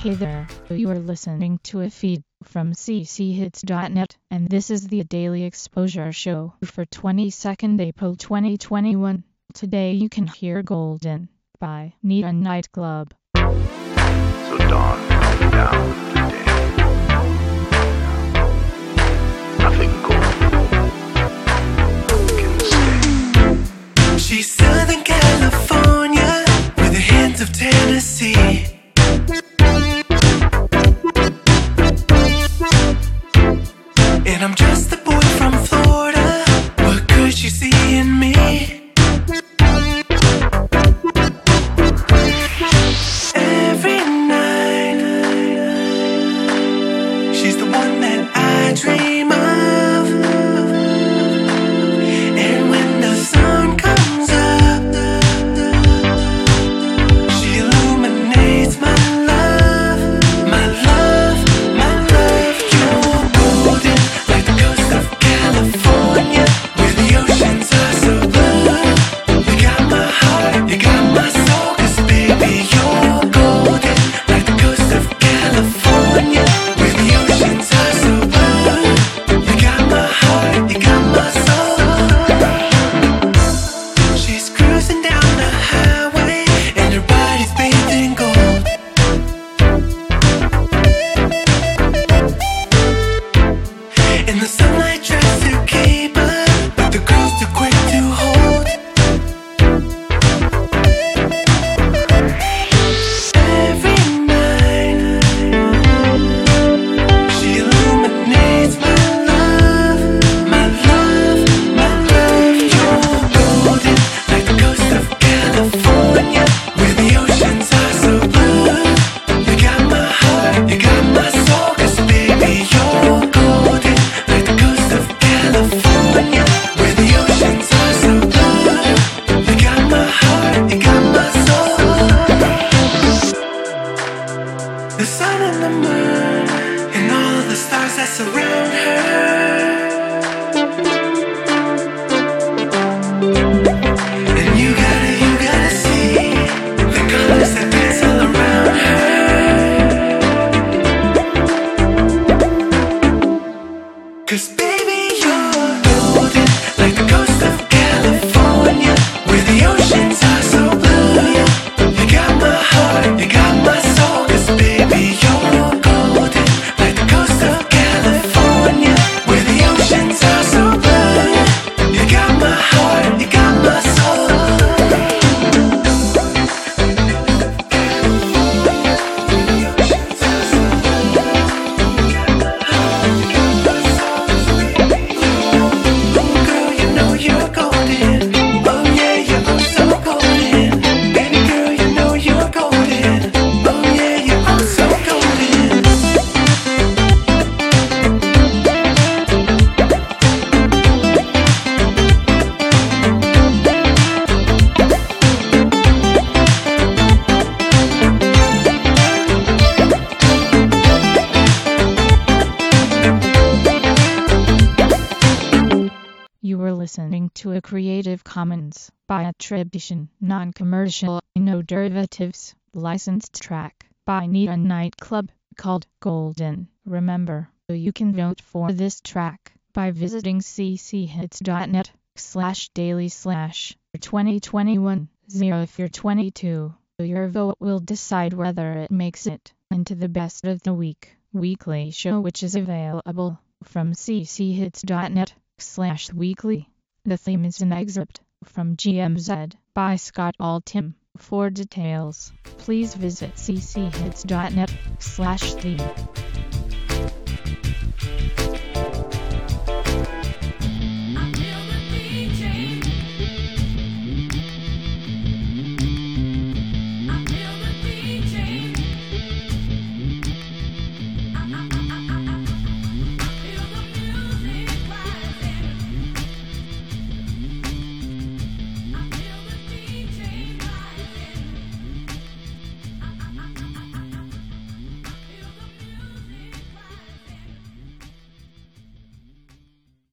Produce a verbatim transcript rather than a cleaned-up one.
Hey there, you are listening to a feed from c c hits dot net, and this is the Daily Exposure Show for twenty-second April twenty twenty-one. Today you can hear Golden by Nita Nightclub. So dawn comes down today. Nothing gold can stay. She's Southern California with a hint of Tennessee. And I'm just the boy from Florida. What could she see in me? Every night, she's the one that I dream of. And when the sun comes up, she illuminates my love, my love, my love. You're golden like the coast of California, where the oceans are so blue. You got my heart, you got my soul, 'cause baby you're golden like the coast of California, where the oceans are so blue. You got my heart, you got my soul. She's cruising down the highway and her body's bathed in gold. And the sunlight tries to keep her, but the girl's too quick to hold. Every night, she illuminates my love, my love, my love. You're golden like the coast of California, where the oceans are so blue. You got my heart, you got my soul, 'cause baby you're golden like the coast of California, where the oceans are so blue. You got my heart, you got my soul. The sun and the moon and all of the stars that surround her. And you gotta, you gotta see the colors that dance all around her. 'Cause baby you're golden like the coast of California, where the oceans are so blue. You got my heart, you got my soul, 'cause baby you're golden like the coast of California, where the oceans are so blue. You got my heart, you got my soul. Girl, you know you're golden. Oh yeah, you're so golden. Baby girl, you know you're golden. Oh yeah, you're so golden. You were listening to a Creative Commons by attribution, non-commercial, no derivatives, licensed track by Nita Nightclub called Golden. Remember, you can vote for this track by visiting c c hits dot net slash daily slash twenty twenty-one. Zero if you're twenty-two. Your vote will decide whether it makes it into the best of the week weekly show, which is available from c c hits dot net slash weekly. The theme is an excerpt from G M Z by Scott Altham. For details, please visit c c hits dot net slash theme.